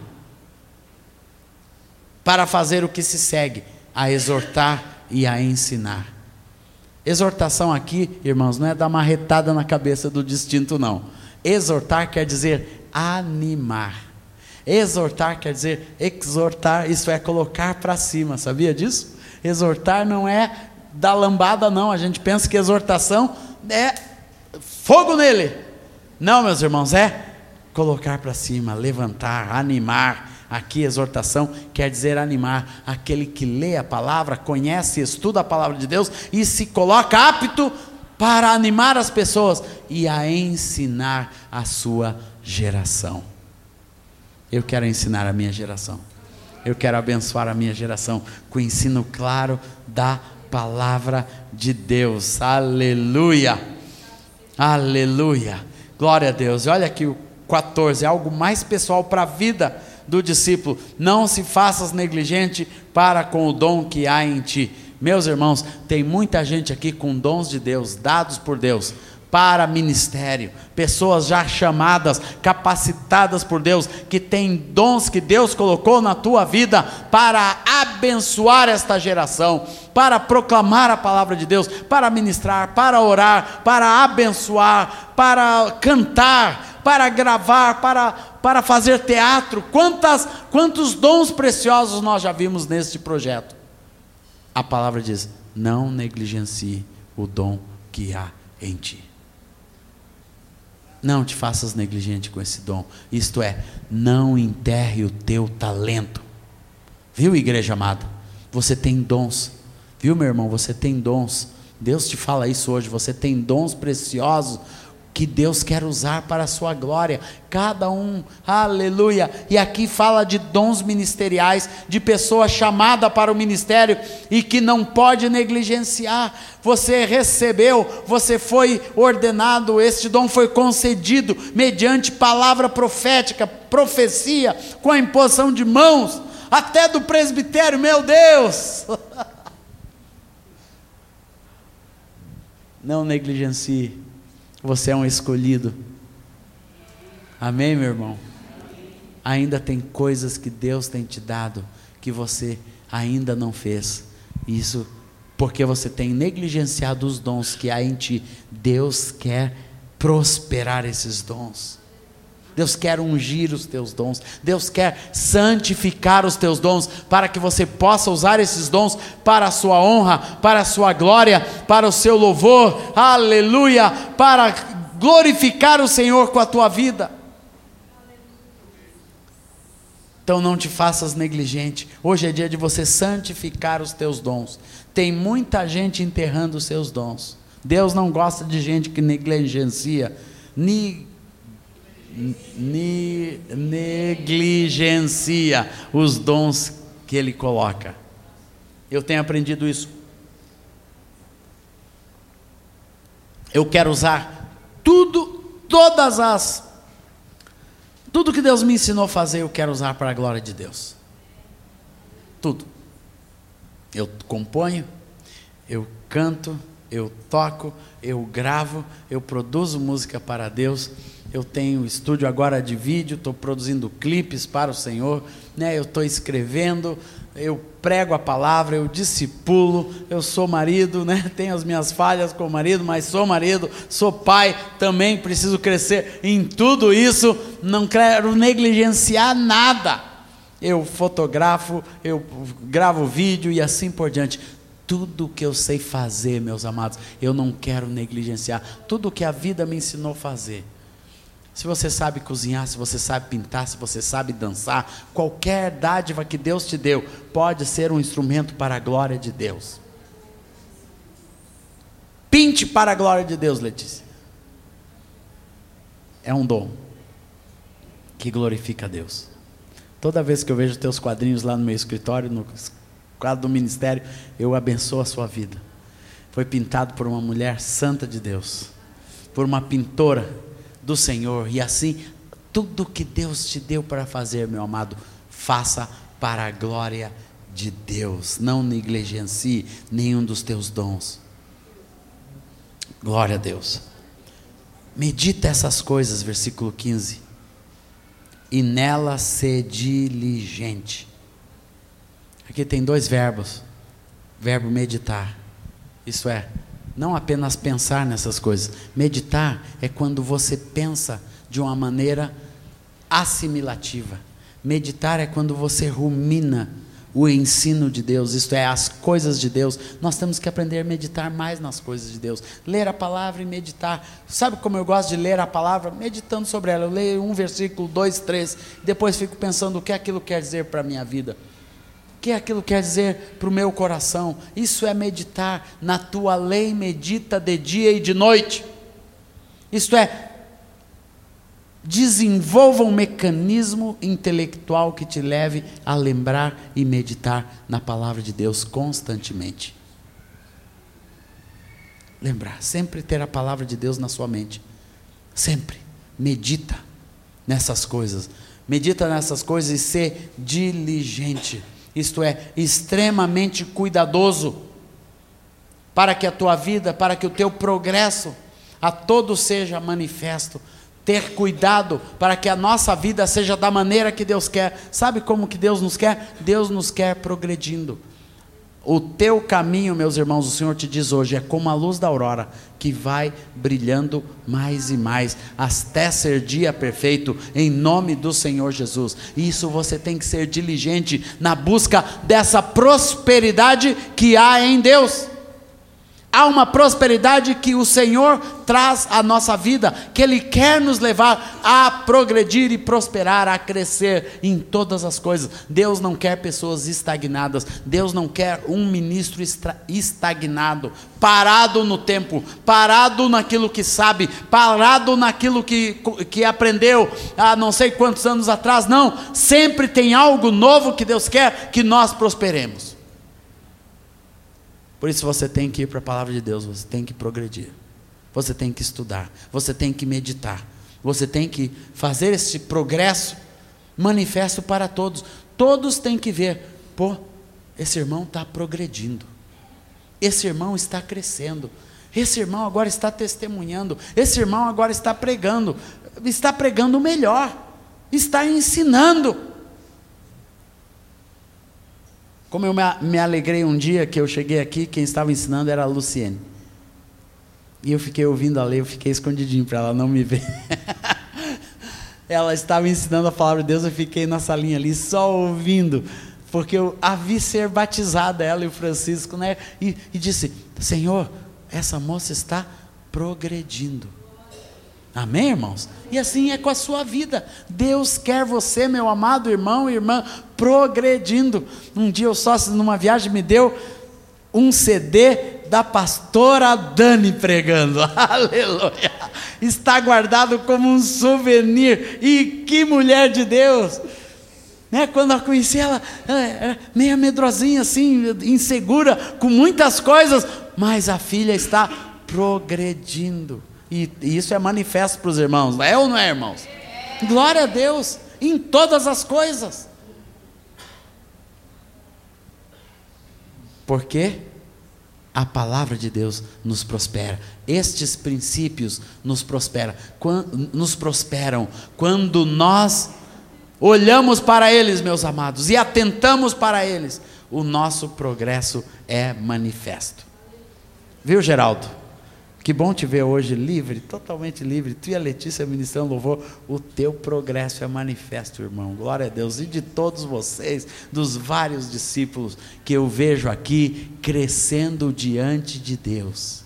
para fazer o que se segue, a exortar e a ensinar. Exortação aqui, irmãos, não é dar marretada na cabeça do distinto, não. Exortar quer dizer animar. Exortar quer dizer exortar, isso é colocar para cima, sabia disso? Exortar não é dar lambada, não. A gente pensa que exortação é fogo nele. Não, meus irmãos, é colocar para cima, levantar, animar. Aqui exortação quer dizer animar. Aquele que lê a palavra, conhece, estuda a palavra de Deus e se coloca apto para animar as pessoas e a ensinar a sua geração. Eu quero ensinar a minha geração. Eu quero abençoar a minha geração com o ensino claro da palavra de Deus. Aleluia! Aleluia! Glória a Deus. Olha aqui o 14, algo mais pessoal para a vida do discípulo. Não se faças negligente para com o dom que há em ti. Meus irmãos, tem muita gente aqui com dons de Deus, dados por Deus, para ministério, pessoas já chamadas, capacitadas por Deus, que têm dons que Deus colocou na tua vida para abençoar esta geração, para proclamar a palavra de Deus, para ministrar, para orar, para abençoar, para cantar, para gravar, para fazer teatro. Quantos dons preciosos nós já vimos neste projeto. A palavra diz: não negligencie o dom que há em ti. Não te faças negligente com esse dom. Isto é, não enterre o teu talento. Viu, igreja amada? Você tem dons. Viu, meu irmão? Você tem dons. Deus te fala isso hoje. Você tem dons preciosos que Deus quer usar para a sua glória. Cada um, aleluia. E aqui fala de dons ministeriais, de pessoa chamada para o ministério e que não pode negligenciar. Você recebeu, você foi ordenado, este dom foi concedido mediante palavra profética, profecia, com a imposição de mãos, até do presbitério, meu Deus. Não negligencie. Você é um escolhido. Amém, meu irmão? Ainda tem coisas que Deus tem te dado que você ainda não fez. Isso porque você tem negligenciado os dons que há em ti. Deus quer prosperar esses dons. Deus quer ungir os teus dons. Deus quer santificar os teus dons, para que você possa usar esses dons para a sua honra, para a sua glória, para o seu louvor, aleluia, para glorificar o Senhor com a tua vida. Então não te faças negligente. Hoje é dia de você santificar os teus dons. Tem muita gente enterrando os seus dons. Deus não gosta de gente que negligencia, negligencia os dons que Ele coloca. Eu tenho aprendido isso. Eu quero usar tudo que Deus me ensinou a fazer, eu quero usar para a glória de Deus. Tudo. Eu componho, eu canto, eu toco, eu gravo, eu produzo música para Deus. Eu tenho estúdio agora de vídeo, estou produzindo clipes para o Senhor, né? Eu estou escrevendo, eu prego a palavra, eu discipulo, eu sou marido, né? Tenho as minhas falhas com o marido, mas sou marido, sou pai, também preciso crescer em tudo isso, não quero negligenciar nada. Eu fotografo, eu gravo vídeo e assim por diante. Tudo que eu sei fazer, meus amados, eu não quero negligenciar. Tudo que a vida me ensinou a fazer. Se você sabe cozinhar, se você sabe pintar, se você sabe dançar, qualquer dádiva que Deus te deu, pode ser um instrumento para a glória de Deus. Pinte para a glória de Deus, Letícia. É um dom que glorifica a Deus. Toda vez que eu vejo teus quadrinhos lá no meu escritório, no quadro do ministério, eu abençoo a sua vida. Foi pintado por uma mulher santa de Deus, por uma pintora do Senhor, e assim, tudo que Deus te deu para fazer, meu amado, faça para a glória de Deus, não negligencie nenhum dos teus dons. Glória a Deus. Medita essas coisas, versículo 15, e nela ser diligente. Aqui tem dois verbos, verbo meditar, isso é, não apenas pensar nessas coisas. Meditar é quando você pensa de uma maneira assimilativa. Meditar é quando você rumina o ensino de Deus, isto é, as coisas de Deus. Nós temos que aprender a meditar mais nas coisas de Deus. Ler a palavra e meditar. Sabe como eu gosto de ler a palavra? Meditando sobre ela. Eu leio um versículo, 2, 3, depois fico pensando o que aquilo quer dizer para a minha vida. O que aquilo quer dizer para o meu coração. Isso é meditar. Na tua lei medita de dia e de noite. Isto é, desenvolva um mecanismo intelectual que te leve a lembrar e meditar na palavra de Deus constantemente. Lembrar, sempre ter a palavra de Deus na sua mente. Sempre. Medita nessas coisas. Medita nessas coisas e ser diligente. Isto é, extremamente cuidadoso, para que a tua vida, para que o teu progresso a todos seja manifesto. Ter cuidado para que a nossa vida seja da maneira que Deus quer. Sabe como que Deus nos quer? Deus nos quer progredindo. O teu caminho, meus irmãos, o Senhor te diz hoje, é como a luz da aurora, que vai brilhando mais e mais, até ser dia perfeito, em nome do Senhor Jesus. E isso você tem que ser diligente na busca dessa prosperidade que há em Deus. Há uma prosperidade que o Senhor traz à nossa vida, que Ele quer nos levar a progredir e prosperar, a crescer em todas as coisas. Deus não quer pessoas estagnadas, Deus não quer um ministro estagnado, parado no tempo, parado naquilo que sabe, parado naquilo que aprendeu há não sei quantos anos atrás. Não, sempre tem algo novo que Deus quer que nós prosperemos. Por isso você tem que ir para a palavra de Deus, você tem que progredir, você tem que estudar, você tem que meditar, você tem que fazer esse progresso manifesto para todos. Todos têm que ver, pô, esse irmão está progredindo, esse irmão está crescendo, esse irmão agora está testemunhando, esse irmão agora está pregando melhor, está ensinando. Como eu me alegrei um dia que eu cheguei aqui, quem estava ensinando era a Luciene. E eu fiquei ouvindo a ler, eu fiquei escondidinho para ela não me ver. Ela estava ensinando a palavra de Deus, eu fiquei na salinha ali só ouvindo, porque eu a vi ser batizada, ela e o Francisco, né? E disse: Senhor, essa moça está progredindo. Amém, irmãos? E assim é com a sua vida. Deus quer você, meu amado irmão e irmã, progredindo. Um dia o sócio numa viagem me deu um CD da pastora Dani pregando. Aleluia! Está guardado como um souvenir. E que mulher de Deus! Né? Quando eu conheci ela, meio medrosinha assim, insegura, com muitas coisas, mas a filha está progredindo. E isso é manifesto para os irmãos, é ou não é, irmãos? Glória a Deus, em todas as coisas. Porque a palavra de Deus nos prospera. Estes princípios nos prosperam quando nós olhamos para eles, meus amados, e atentamos para eles. O nosso progresso é manifesto. Viu, Geraldo? Que bom te ver hoje livre, totalmente livre. Tu e a Letícia ministrando louvor. O teu progresso é manifesto, irmão. Glória a Deus. E de todos vocês, dos vários discípulos que eu vejo aqui crescendo diante de Deus.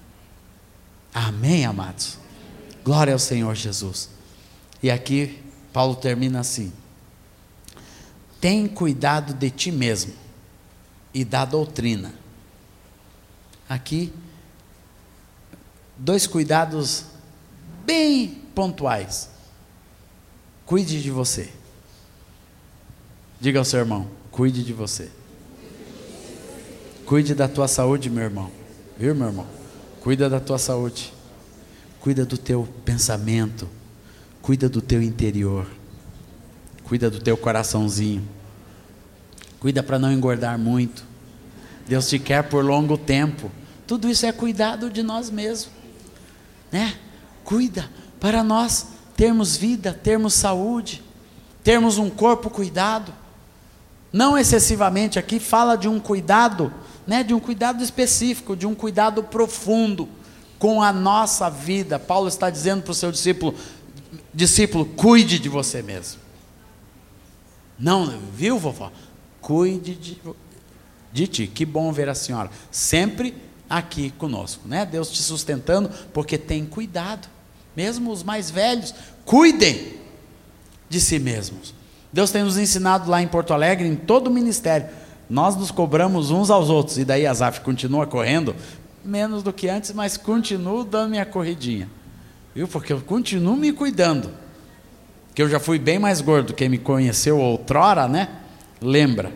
Amém, amados? Glória ao Senhor Jesus. E aqui Paulo termina assim: tem cuidado de ti mesmo e da doutrina. Aqui dois cuidados bem pontuais. Cuide de você. Diga ao seu irmão: cuide de você. Cuide da tua saúde, meu irmão. Viu, meu irmão? Cuida da tua saúde. Cuida do teu pensamento. Cuida do teu interior. Cuida do teu coraçãozinho. Cuida para não engordar muito. Deus te quer por longo tempo. Tudo isso é cuidado de nós mesmos, né? Cuida para nós termos vida, termos saúde, termos um corpo cuidado. Não excessivamente, aqui fala de um cuidado, né? De um cuidado específico, de um cuidado profundo com a nossa vida. Paulo está dizendo para o seu discípulo, cuide de você mesmo. Não, viu, vovó? Cuide de ti. Que bom ver a senhora sempre aqui conosco, né? Deus te sustentando, porque tem cuidado. Mesmo os mais velhos, cuidem de si mesmos. Deus tem nos ensinado lá em Porto Alegre, em todo o ministério, nós nos cobramos uns aos outros. E daí a Zaf continua correndo, menos do que antes, mas continuo dando minha corridinha, viu? Porque eu continuo me cuidando, que eu já fui bem mais gordo. Quem me conheceu outrora, né, lembra.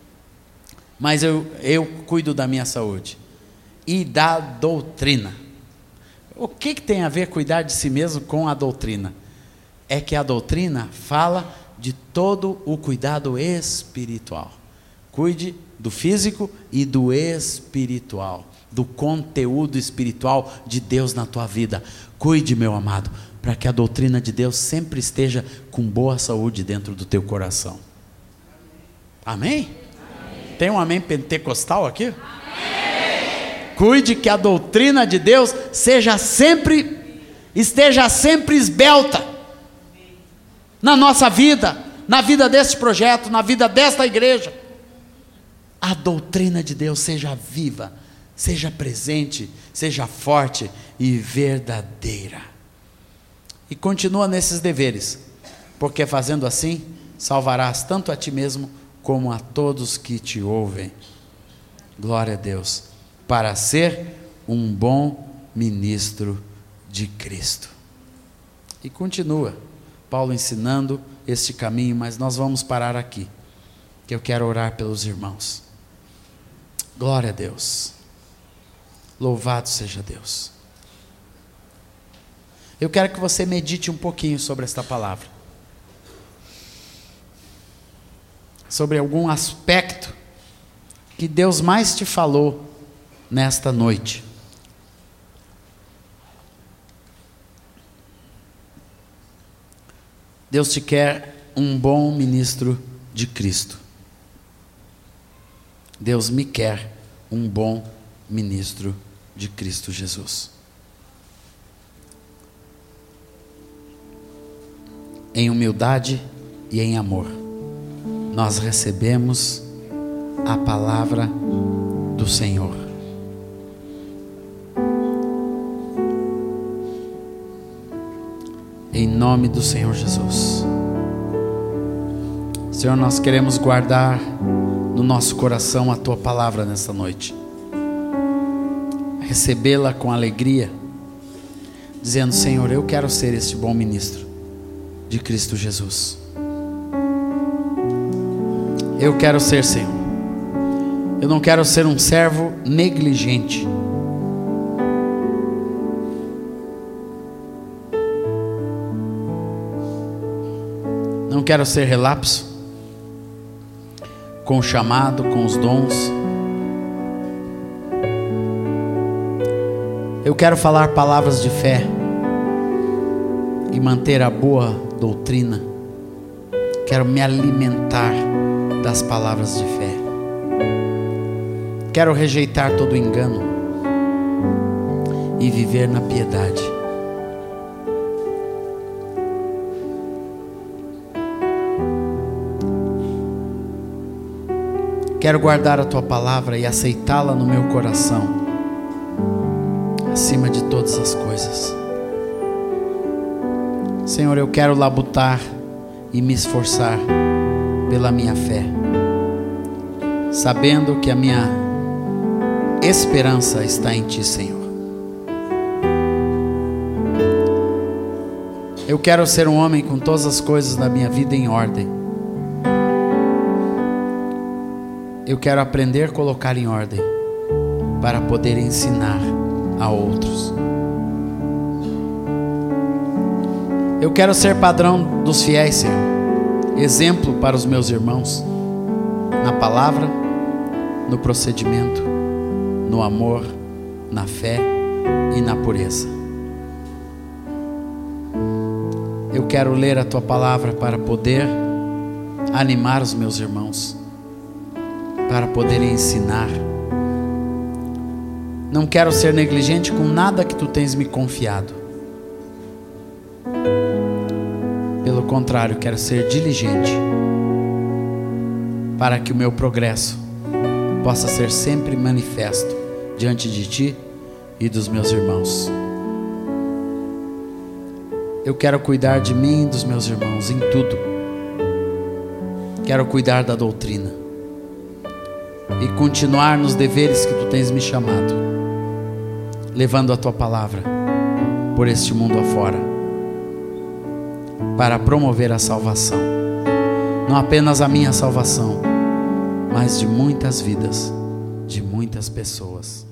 Mas eu cuido da minha saúde e da doutrina. O que tem a ver cuidar de si mesmo com a doutrina? É que a doutrina fala de todo o cuidado espiritual. Cuide do físico e do espiritual, do conteúdo espiritual de Deus na tua vida. Cuide, meu amado, para que a doutrina de Deus sempre esteja com boa saúde dentro do teu coração. Amém? Amém. Tem um amém pentecostal aqui? Amém. Cuide que a doutrina de Deus esteja sempre esbelta na nossa vida, na vida deste projeto, na vida desta igreja. A doutrina de Deus seja viva, seja presente, seja forte e verdadeira. E continua nesses deveres, porque fazendo assim, salvarás tanto a ti mesmo como a todos que te ouvem. Glória a Deus, para ser um bom ministro de Cristo. E continua Paulo ensinando este caminho, mas nós vamos parar aqui, que eu quero orar pelos irmãos. Glória a Deus, louvado seja Deus. Eu quero que você medite um pouquinho sobre esta palavra, sobre algum aspecto que Deus mais te falou nesta noite. Deus te quer um bom ministro de Cristo. Deus me quer um bom ministro de Cristo Jesus. Em humildade e em amor, nós recebemos a palavra do Senhor. Em nome do Senhor Jesus. Senhor, nós queremos guardar no nosso coração a Tua palavra nesta noite, recebê-la com alegria, dizendo: Senhor, eu quero ser este bom ministro de Cristo Jesus. Eu quero ser, Senhor. Eu não quero ser um servo negligente. Não quero ser relapso com o chamado, com os dons. Eu quero falar palavras de fé e manter a boa doutrina. Quero me alimentar das palavras de fé. Quero rejeitar todo engano e viver na piedade. Quero guardar a Tua palavra e aceitá-la no meu coração, acima de todas as coisas. Senhor, eu quero labutar e me esforçar pela minha fé, sabendo que a minha esperança está em Ti, Senhor. Eu quero ser um homem com todas as coisas da minha vida em ordem. Eu quero aprender a colocar em ordem para poder ensinar a outros. Eu quero ser padrão dos fiéis, Senhor, exemplo para os meus irmãos, na palavra, no procedimento, no amor, na fé e na pureza. Eu quero ler a Tua palavra para poder animar os meus irmãos, para poder ensinar. Não quero ser negligente com nada que Tu tens me confiado. Pelo contrário, quero ser diligente para que o meu progresso possa ser sempre manifesto diante de Ti e dos meus irmãos. Eu quero cuidar de mim e dos meus irmãos em tudo. Quero cuidar da doutrina e continuar nos deveres que Tu tens me chamado, levando a Tua palavra por este mundo afora, para promover a salvação, não apenas a minha salvação, mas de muitas vidas, de muitas pessoas.